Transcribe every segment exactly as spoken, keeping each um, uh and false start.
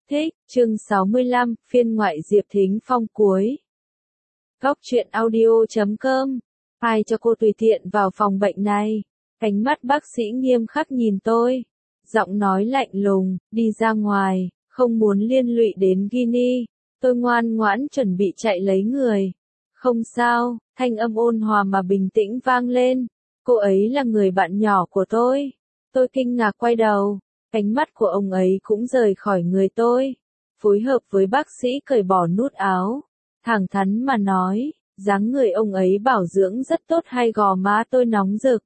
Thích, chương sáu mươi lăm, phiên ngoại Diệp Thính Phong cuối. Góc truyện audio chấm com. Ai cho cô tùy tiện vào phòng bệnh này? Ánh mắt bác sĩ nghiêm khắc nhìn tôi. Giọng nói lạnh lùng, đi ra ngoài, không muốn liên lụy đến Ginny. Tôi ngoan ngoãn chuẩn bị chạy lấy người. Không sao, thanh âm ôn hòa mà bình tĩnh vang lên. Cô ấy là người bạn nhỏ của tôi. Tôi kinh ngạc quay đầu. Ánh mắt của ông ấy cũng rời khỏi người tôi. Phối hợp với bác sĩ cởi bỏ nút áo. Thẳng thắn mà nói, dáng người ông ấy bảo dưỡng rất tốt hay gò má tôi nóng rực.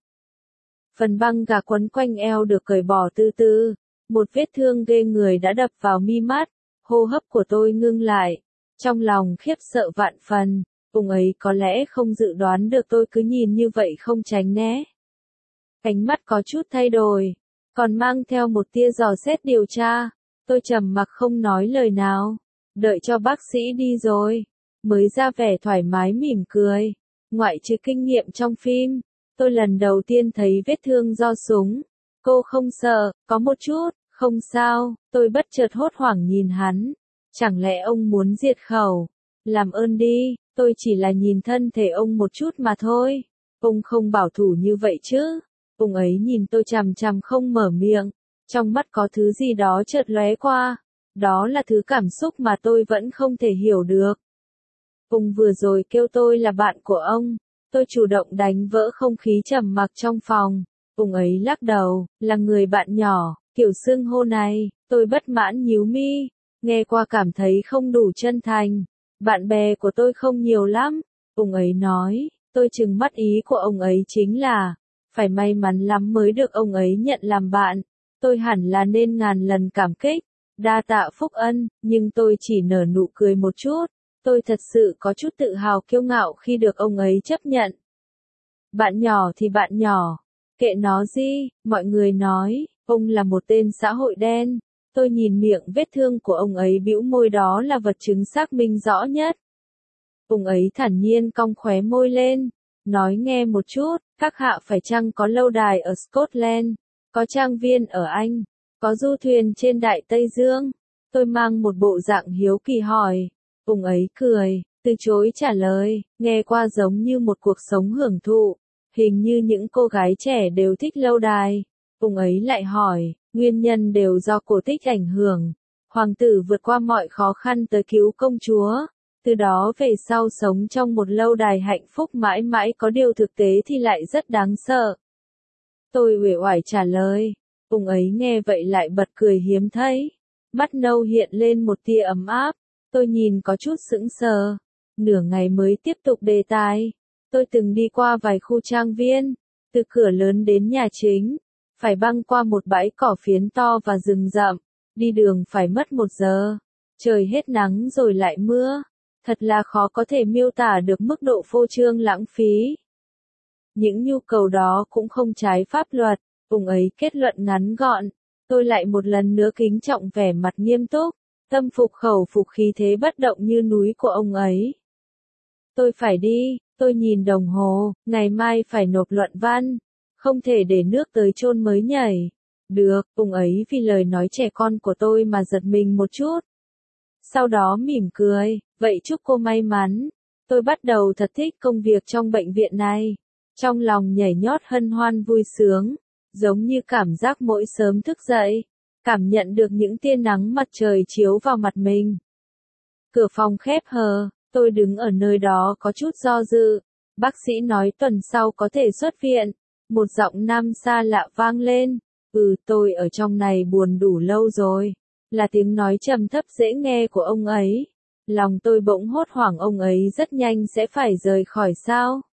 Phần băng gạc quấn quanh eo được cởi bỏ từ từ. Một vết thương ghê người đã đập vào mi mắt. Hô hấp của tôi ngưng lại. Trong lòng khiếp sợ vạn phần. Ông ấy có lẽ không dự đoán được tôi cứ nhìn như vậy không tránh né. Ánh mắt có chút thay đổi. Còn mang theo một tia dò xét điều tra. Tôi trầm mặc không nói lời nào. Đợi cho bác sĩ đi rồi. Mới ra vẻ thoải mái mỉm cười. Ngoại trừ kinh nghiệm trong phim. Tôi lần đầu tiên thấy vết thương do súng. Cô không sợ, có một chút, không sao. Tôi bất chợt hốt hoảng nhìn hắn. Chẳng lẽ ông muốn diệt khẩu? Làm ơn đi, tôi chỉ là nhìn thân thể ông một chút mà thôi. Ông không bảo thủ như vậy chứ. Ông ấy nhìn tôi chằm chằm không mở miệng. Trong mắt có thứ gì đó chợt lóe qua. Đó là thứ cảm xúc mà tôi vẫn không thể hiểu được. Ông vừa rồi kêu tôi là bạn của ông. Tôi chủ động đánh vỡ không khí trầm mặc trong phòng. Ông ấy lắc đầu, là người bạn nhỏ, kiểu xưng hô này. Tôi bất mãn nhíu mi. Nghe qua cảm thấy không đủ chân thành. Bạn bè của tôi không nhiều lắm. Ông ấy nói, tôi trừng mắt ý của ông ấy chính là phải may mắn lắm mới được ông ấy nhận làm bạn. Tôi hẳn là nên ngàn lần cảm kích, đa tạ phúc ân, nhưng tôi chỉ nở nụ cười một chút. Tôi thật sự có chút tự hào kiêu ngạo khi được ông ấy chấp nhận. Bạn nhỏ thì bạn nhỏ, kệ nó gì, mọi người nói, ông là một tên xã hội đen. Tôi nhìn miệng vết thương của ông ấy bĩu môi, đó là vật chứng xác minh rõ nhất. Ông ấy thản nhiên cong khóe môi lên. Nói nghe một chút, các hạ phải chăng có lâu đài ở Scotland, có trang viên ở Anh, có du thuyền trên Đại Tây Dương? Tôi mang một bộ dạng hiếu kỳ hỏi. Ông ấy cười, từ chối trả lời, nghe qua giống như một cuộc sống hưởng thụ. Hình như những cô gái trẻ đều thích lâu đài. Ông ấy lại hỏi, nguyên nhân đều do cổ tích ảnh hưởng. Hoàng tử vượt qua mọi khó khăn tới cứu công chúa. Từ đó về sau sống trong một lâu đài hạnh phúc mãi mãi, có điều thực tế thì lại rất đáng sợ. Tôi uể oải trả lời. Ông ấy nghe vậy lại bật cười hiếm thấy. Mắt nâu hiện lên một tia ấm áp. Tôi nhìn có chút sững sờ. Nửa ngày mới tiếp tục đề tài. Tôi từng đi qua vài khu trang viên. Từ cửa lớn đến nhà chính. Phải băng qua một bãi cỏ phiến to và rừng rậm. Đi đường phải mất một giờ. Trời hết nắng rồi lại mưa. Thật là khó có thể miêu tả được mức độ phô trương lãng phí. Những nhu cầu đó cũng không trái pháp luật. Ông ấy kết luận ngắn gọn. Tôi lại một lần nữa kính trọng vẻ mặt nghiêm túc. Tâm phục khẩu phục khí thế bất động như núi của ông ấy. Tôi phải đi. Tôi nhìn đồng hồ. Ngày mai phải nộp luận văn. Không thể để nước tới chôn mới nhảy. Được, ông ấy vì lời nói trẻ con của tôi mà giật mình một chút. Sau đó mỉm cười, vậy chúc cô may mắn. Tôi bắt đầu thật thích công việc trong bệnh viện này. Trong lòng nhảy nhót hân hoan vui sướng, giống như cảm giác mỗi sớm thức dậy, cảm nhận được những tia nắng mặt trời chiếu vào mặt mình. Cửa phòng khép hờ, tôi đứng ở nơi đó có chút do dự. Bác sĩ nói tuần sau có thể xuất viện. Một giọng nam xa lạ vang lên. Ừ, tôi ở trong này buồn đủ lâu rồi. Là tiếng nói trầm thấp dễ nghe của ông ấy. Lòng tôi bỗng hốt hoảng, ông ấy rất nhanh sẽ phải rời khỏi sao?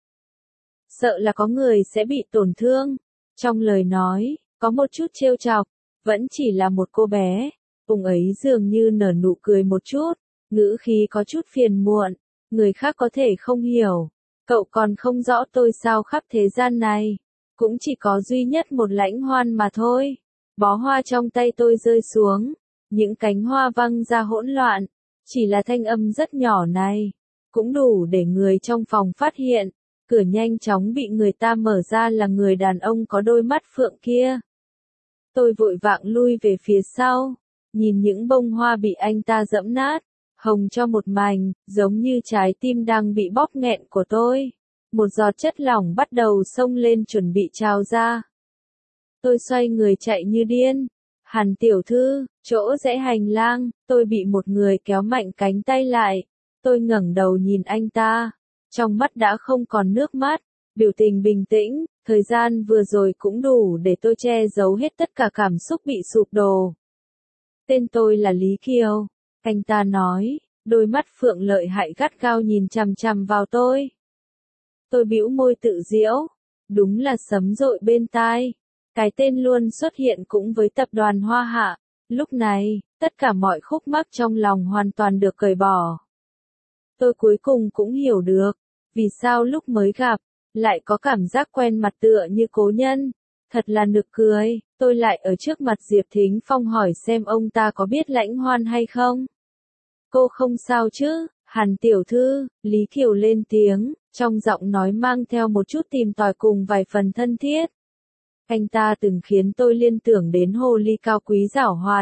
Sợ là có người sẽ bị tổn thương. Trong lời nói, có một chút trêu chọc. Vẫn chỉ là một cô bé. Ông ấy dường như nở nụ cười một chút. Ngữ khí có chút phiền muộn. Người khác có thể không hiểu. Cậu còn không rõ tôi sao khắp thế gian này. Cũng chỉ có duy nhất một lãnh hoan mà thôi. Bó hoa trong tay tôi rơi xuống. Những cánh hoa văng ra hỗn loạn. Chỉ là thanh âm rất nhỏ này. Cũng đủ để người trong phòng phát hiện. Cửa nhanh chóng bị người ta mở ra, là người đàn ông có đôi mắt phượng kia. Tôi vội vàng lui về phía sau. nhìn những bông hoa bị anh ta giẫm nát, hồng cho một mảnh, giống như trái tim đang bị bóp nghẹn của tôi. Một giọt chất lỏng bắt đầu xông lên chuẩn bị trào ra. Tôi xoay người chạy như điên. Hàn tiểu thư, chỗ rẽ hành lang, tôi bị một người kéo mạnh cánh tay lại. Tôi ngẩng đầu nhìn anh ta. Trong mắt đã không còn nước mắt, biểu tình bình tĩnh, thời gian vừa rồi cũng đủ để tôi che giấu hết tất cả cảm xúc bị sụp đổ. Tên tôi là Lý Kiều, anh ta nói, đôi mắt phượng lợi hại gắt gao nhìn chằm chằm vào tôi. Tôi bĩu môi tự giễu, đúng là sấm dội bên tai. Cái tên luôn xuất hiện cũng với tập đoàn Hoa Hạ. Lúc này, tất cả mọi khúc mắc trong lòng hoàn toàn được cởi bỏ. Tôi cuối cùng cũng hiểu được, vì sao lúc mới gặp, lại có cảm giác quen mặt tựa như cố nhân. Thật là nực cười, tôi lại ở trước mặt Diệp Thính Phong hỏi xem ông ta có biết Lãnh Hoan hay không. Cô không sao chứ, Hàn tiểu thư, Lý Kiều lên tiếng, trong giọng nói mang theo một chút tìm tòi cùng vài phần thân thiết. Anh ta từng khiến tôi liên tưởng đến hồ ly cao quý giảo hoạt.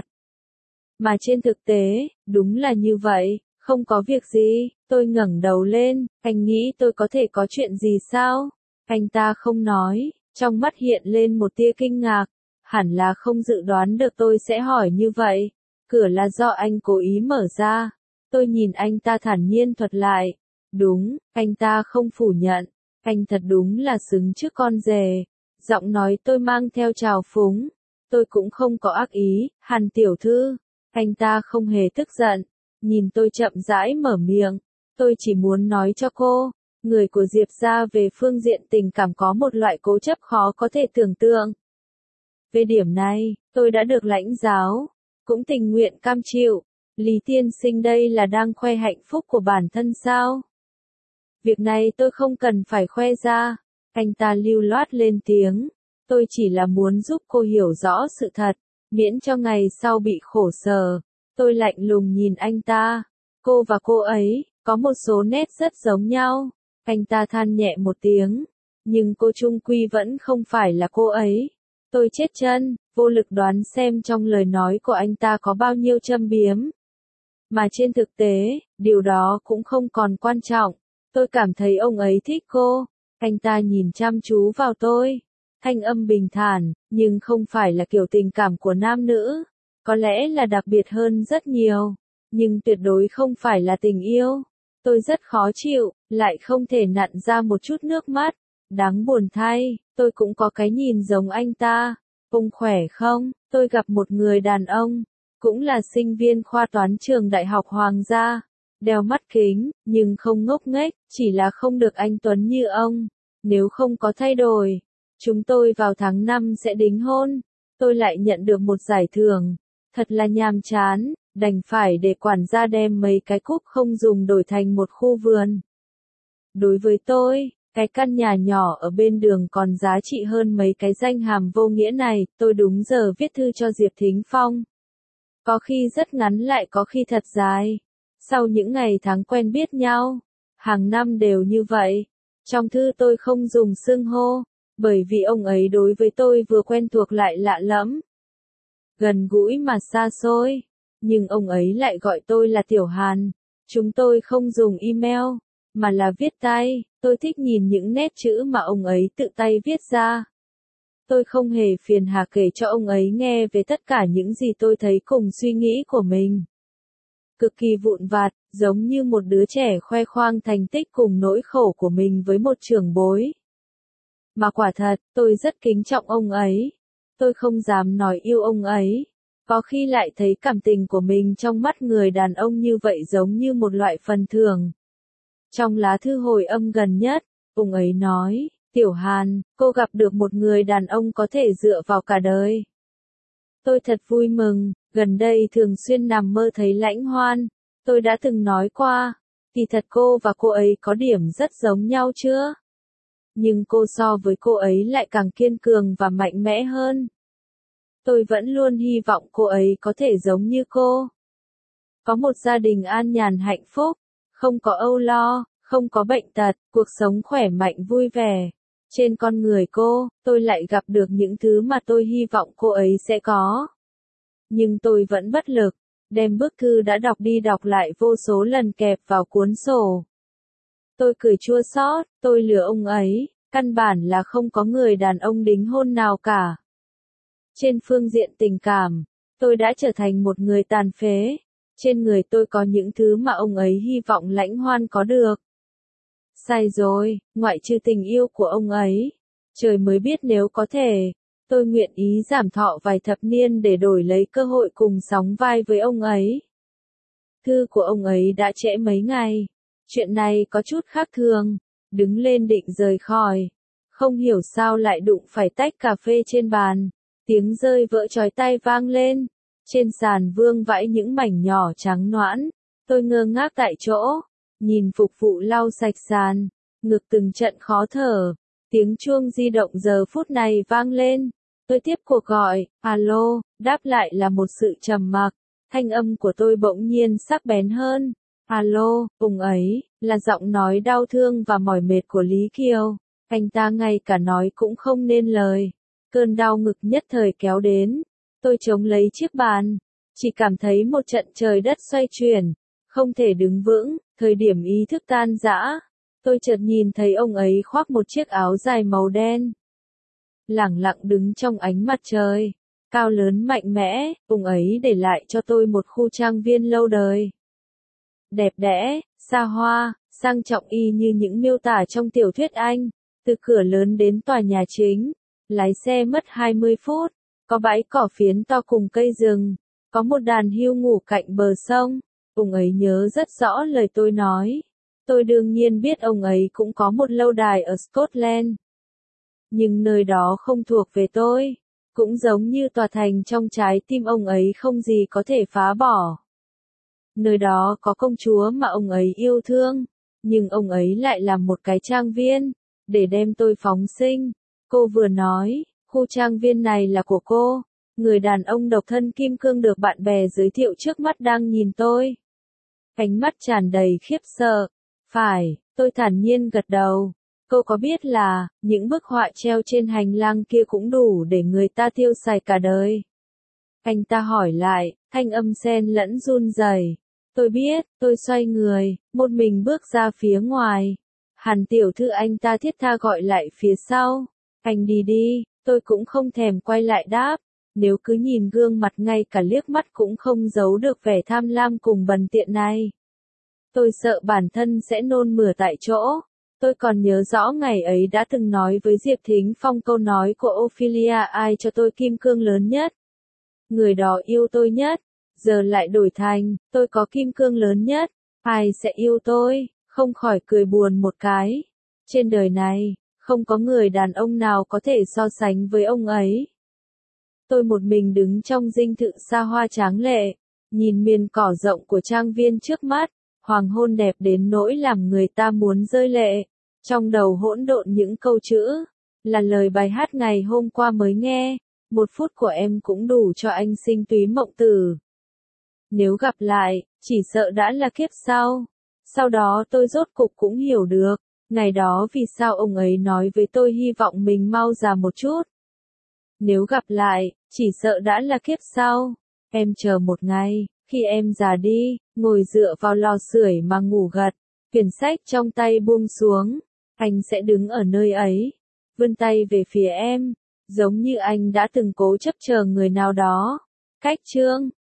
Mà trên thực tế, đúng là như vậy, không có việc gì, tôi ngẩng đầu lên, anh nghĩ tôi có thể có chuyện gì sao? Anh ta không nói, trong mắt hiện lên một tia kinh ngạc, hẳn là không dự đoán được tôi sẽ hỏi như vậy. Cửa là do anh cố ý mở ra. Tôi nhìn anh ta thản nhiên thuật lại. Đúng, anh ta không phủ nhận, anh thật đúng là xứng trước con rể. Giọng nói tôi mang theo trào phúng. Tôi cũng không có ác ý, Hàn tiểu thư. Anh ta không hề tức giận. Nhìn tôi chậm rãi mở miệng. Tôi chỉ muốn nói cho cô, người của Diệp gia về phương diện tình cảm có một loại cố chấp khó có thể tưởng tượng. Về điểm này, tôi đã được lãnh giáo, cũng tình nguyện cam chịu. Lý tiên sinh đây là đang khoe hạnh phúc của bản thân sao? Việc này tôi không cần phải khoe ra. Anh ta lưu loát lên tiếng. Tôi chỉ là muốn giúp cô hiểu rõ sự thật, miễn cho ngày sau bị khổ sở. Tôi lạnh lùng nhìn anh ta. Cô và cô ấy, có một số nét rất giống nhau. Anh ta than nhẹ một tiếng. Nhưng cô chung quy vẫn không phải là cô ấy. Tôi chết chân, vô lực đoán xem trong lời nói của anh ta có bao nhiêu châm biếm. Mà trên thực tế, điều đó cũng không còn quan trọng. Tôi cảm thấy ông ấy thích cô. Anh ta nhìn chăm chú vào tôi. Thanh âm bình thản, nhưng không phải là kiểu tình cảm của nam nữ. Có lẽ là đặc biệt hơn rất nhiều. Nhưng tuyệt đối không phải là tình yêu. Tôi rất khó chịu, lại không thể nặn ra một chút nước mắt. Đáng buồn thay, tôi cũng có cái nhìn giống anh ta. Ông khỏe không? Tôi gặp một người đàn ông, cũng là sinh viên khoa toán trường Đại học Hoàng gia. Đeo mắt kính, nhưng không ngốc nghếch, chỉ là không được anh tuấn như ông. Nếu không có thay đổi, chúng tôi vào tháng năm sẽ đính hôn. Tôi lại nhận được một giải thưởng. Thật là nhàm chán, đành phải để quản gia đem mấy cái cúp không dùng đổi thành một khu vườn. Đối với tôi, cái căn nhà nhỏ ở bên đường còn giá trị hơn mấy cái danh hàm vô nghĩa này. Tôi đúng giờ viết thư cho Diệp Thính Phong. Có khi rất ngắn lại có khi thật dài. Sau những ngày tháng quen biết nhau, hàng năm đều như vậy. Trong thư tôi không dùng xưng hô, bởi vì ông ấy đối với tôi vừa quen thuộc lại lạ lẫm. Gần gũi mà xa xôi, nhưng ông ấy lại gọi tôi là Tiểu Hàn. Chúng tôi không dùng email, mà là viết tay. Tôi thích nhìn những nét chữ mà ông ấy tự tay viết ra. Tôi không hề phiền hà kể cho ông ấy nghe về tất cả những gì tôi thấy cùng suy nghĩ của mình. Cực kỳ vụn vặt, giống như một đứa trẻ khoe khoang thành tích cùng nỗi khổ của mình với một trưởng bối. Mà quả thật, tôi rất kính trọng ông ấy. Tôi không dám nói yêu ông ấy. Có khi lại thấy cảm tình của mình trong mắt người đàn ông như vậy giống như một loại phần thưởng. Trong lá thư hồi âm gần nhất, ông ấy nói, Tiểu Hàn, cô gặp được một người đàn ông có thể dựa vào cả đời. Tôi thật vui mừng, gần đây thường xuyên nằm mơ thấy Lãnh Hoan. Tôi đã từng nói qua, kỳ thật cô và cô ấy có điểm rất giống nhau chưa? Nhưng cô so với cô ấy lại càng kiên cường và mạnh mẽ hơn. Tôi vẫn luôn hy vọng cô ấy có thể giống như cô. Có một gia đình an nhàn hạnh phúc, không có âu lo, không có bệnh tật, cuộc sống khỏe mạnh vui vẻ. Trên con người cô, tôi lại gặp được những thứ mà tôi hy vọng cô ấy sẽ có. nhưng tôi vẫn bất lực, đem bức thư đã đọc đi đọc lại vô số lần kẹp vào cuốn sổ. Tôi cười chua xót, tôi lừa ông ấy, căn bản là không có người đàn ông đính hôn nào cả. Trên phương diện tình cảm, tôi đã trở thành một người tàn phế. Trên người tôi có những thứ mà ông ấy hy vọng Lãnh Hoan có được. Sai rồi, ngoại trừ tình yêu của ông ấy. Trời mới biết nếu có thể, tôi nguyện ý giảm thọ vài thập niên để đổi lấy cơ hội cùng sóng vai với ông ấy. Thư của ông ấy đã trễ mấy ngày. Chuyện này có chút khác thường. Đứng lên định rời khỏi. Không hiểu sao lại đụng phải tách cà phê trên bàn. Tiếng rơi vỡ chói tai vang lên. Trên sàn vương vãi những mảnh nhỏ trắng noãn. Tôi ngơ ngác tại chỗ. Nhìn phục vụ lau sạch sàn. Ngực từng trận khó thở. Tiếng chuông di động giờ phút này vang lên. Tôi tiếp cuộc gọi. Alo, đáp lại là một sự trầm mặc. Thanh âm của tôi bỗng nhiên sắc bén hơn. Alo, ông ấy, là giọng nói đau thương và mỏi mệt của Lý Kiều. Anh ta ngay cả nói cũng không nên lời. Cơn đau ngực nhất thời kéo đến. Tôi chống lấy chiếc bàn. Chỉ cảm thấy một trận trời đất xoay chuyển. Không thể đứng vững, thời điểm ý thức tan rã. Tôi chợt nhìn thấy ông ấy khoác một chiếc áo dài màu đen. Lẳng lặng đứng trong ánh mặt trời. Cao lớn mạnh mẽ, ông ấy để lại cho tôi một khu trang viên lâu đời. Đẹp đẽ, xa hoa, sang trọng y như những miêu tả trong tiểu thuyết Anh. Từ cửa lớn đến tòa nhà chính. Lái xe mất hai mươi phút. Có bãi cỏ phiến to cùng cây rừng. Có một đàn hươu ngủ cạnh bờ sông. Ông ấy nhớ rất rõ lời tôi nói. Tôi đương nhiên biết ông ấy cũng có một lâu đài ở Scotland. Nhưng nơi đó không thuộc về tôi. Cũng giống như tòa thành trong trái tim ông ấy không gì có thể phá bỏ. Nơi đó có công chúa mà ông ấy yêu thương. Nhưng ông ấy lại làm một cái trang viên. Để đem tôi phóng sinh. Cô vừa nói, khu trang viên này là của cô. Người đàn ông độc thân kim cương được bạn bè giới thiệu trước mắt đang nhìn tôi. Ánh mắt tràn đầy khiếp sợ. Phải, tôi thản nhiên gật đầu. Cô có biết là, những bức họa treo trên hành lang kia cũng đủ để người ta tiêu xài cả đời. Anh ta hỏi lại, thanh âm xen lẫn run rẩy. Tôi biết, tôi xoay người, một mình bước ra phía ngoài. Hàn tiểu thư anh ta thiết tha gọi lại phía sau. Anh đi đi, tôi cũng không thèm quay lại đáp. Nếu cứ nhìn gương mặt ngay cả liếc mắt cũng không giấu được vẻ tham lam cùng bần tiện này. Tôi sợ bản thân sẽ nôn mửa tại chỗ. Tôi còn nhớ rõ ngày ấy đã từng nói với Diệp Thính Phong câu nói của Ophelia, ai cho tôi kim cương lớn nhất. Người đó yêu tôi nhất. Giờ lại đổi thành, tôi có kim cương lớn nhất. Ai sẽ yêu tôi? Không khỏi cười buồn một cái. Trên đời này, không có người đàn ông nào có thể so sánh với ông ấy. Tôi một mình đứng trong dinh thự xa hoa tráng lệ. Nhìn miền cỏ rộng của trang viên trước mắt. Hoàng hôn đẹp đến nỗi làm người ta muốn rơi lệ. Trong đầu hỗn độn những câu chữ. Là lời bài hát ngày hôm qua mới nghe. Một phút của em cũng đủ cho anh sinh túy mộng tử. Nếu gặp lại, chỉ sợ đã là kiếp sau. Sau đó tôi rốt cục cũng hiểu được. Ngày đó vì sao ông ấy nói với tôi hy vọng mình mau già một chút. Nếu gặp lại, chỉ sợ đã là kiếp sau. Em chờ một ngày. Khi em già đi, ngồi dựa vào lò sưởi mà ngủ gật, quyển sách trong tay buông xuống, anh sẽ đứng ở nơi ấy, vươn tay về phía em, giống như anh đã từng cố chấp chờ người nào đó. Cách chương